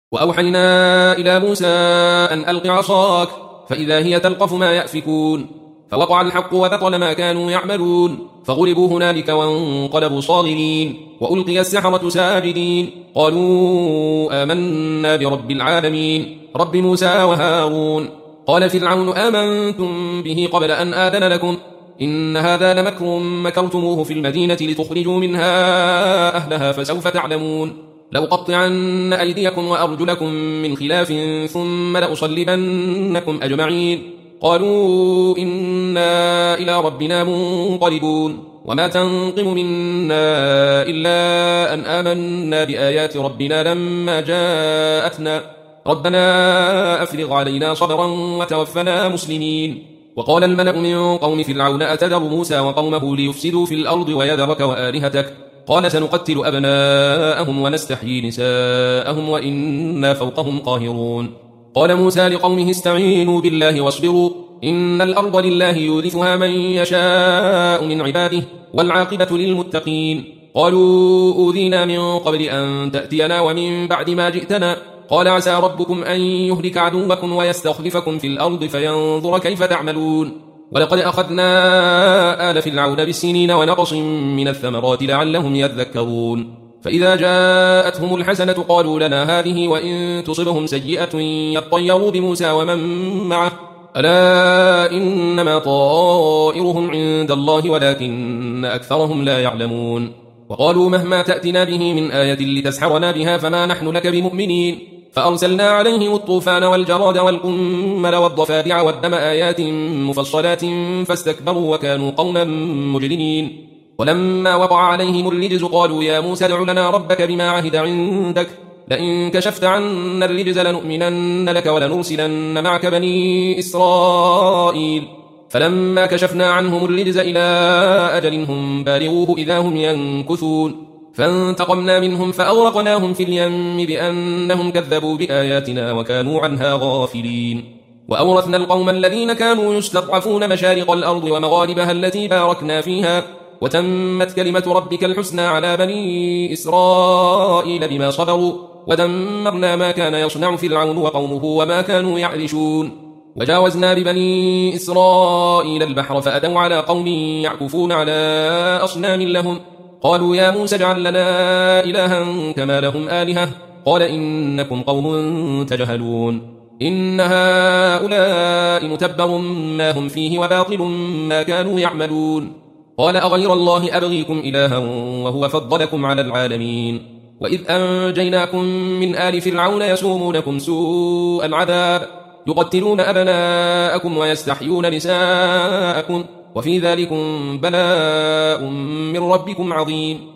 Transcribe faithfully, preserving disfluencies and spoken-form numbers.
وأوحينا إلى موسى أن ألق عصاك فإذا هي تلقف ما يأفكون فوقع الحق وبطل ما كانوا يعملون فغلبوا هنالك وانقلبوا صاغرين وألقي السحرة ساجدين قالوا آمنا برب العالمين رب موسى وهارون قال فرعون آمنتم به قبل أن آذن لكم إن هذا لمكر مكرتموه في المدينة لتخرجوا منها أهلها فسوف تعلمون لأقطعن أيديكم وأرجلكم من خلاف ثم لأصلبنكم أجمعين قالوا إنا إلى ربنا منقلبون وما تنقم منا إلا أن آمنا بآيات ربنا لما جاءتنا ربنا أفرغ علينا صبرا وتوفنا مسلمين وقال الملأ من قوم فرعون أتذر موسى وقومه ليفسدوا في الأرض ويذرك وآلهتك قال سنقتل أبناءهم ونستحيي نساءهم وإنا فوقهم قاهرون قال موسى لقومه استعينوا بالله واصبروا إن الأرض لله يورثها من يشاء من عباده والعاقبة للمتقين قالوا أوذينا من قبل أن تأتينا ومن بعد ما جئتنا قال عسى ربكم أن يهلك عدوكم ويستخلفكم في الأرض فينظر كيف تعملون ولقد أخذنا آل فرعون بالسنين ونقص من الثمرات لعلهم يذكرون فإذا جاءتهم الحسنة قالوا لنا هذه وإن تصبهم سيئة يطيروا بموسى ومن معه ألا إنما طائرهم عند الله ولكن أكثرهم لا يعلمون وقالوا مهما تأتنا به من آية لتسحرنا بها فما نحن لك بمؤمنين فأرسلنا عليهم الطوفان والجراد والقمل والضفادع والدم آيات مفصلات فاستكبروا وكانوا قوما مجرمين ولما وقع عليهم الرجز قالوا يا موسى ادع لنا ربك بما عهد عندك لئن كشفت عنا الرجز لنؤمنن لك ولنرسلن معك بني إسرائيل فلما كشفنا عنهم الرجز إلى أجل هم بالغوه إذا هم ينكثون فانتقمنا منهم فأغرقناهم في اليم بأنهم كذبوا بآياتنا وكانوا عنها غافلين وأورثنا القوم الذين كانوا يستضعفون مشارق الأرض ومغاربها التي باركنا فيها وتمت كلمة ربك الحسنى على بني إسرائيل بما صبروا ودمرنا ما كان يصنع فرعون وقومه وما كانوا يعرشون وجاوزنا ببني إسرائيل البحر فأتوا على قوم يعكفون على أصنام لهم قالوا يا موسى اجعل لنا إلها كما لهم آلهة قال إنكم قوم تجهلون إن هؤلاء متبر ما هم فيه وباطل ما كانوا يعملون قال أغير الله أبغيكم إلها وهو فضلكم على العالمين وإذ أنجيناكم من آل فرعون يسومونكم سوء العذاب يقتلون أبناءكم ويستحيون نساءكم وفي ذلكم بلاء من ربكم عظيم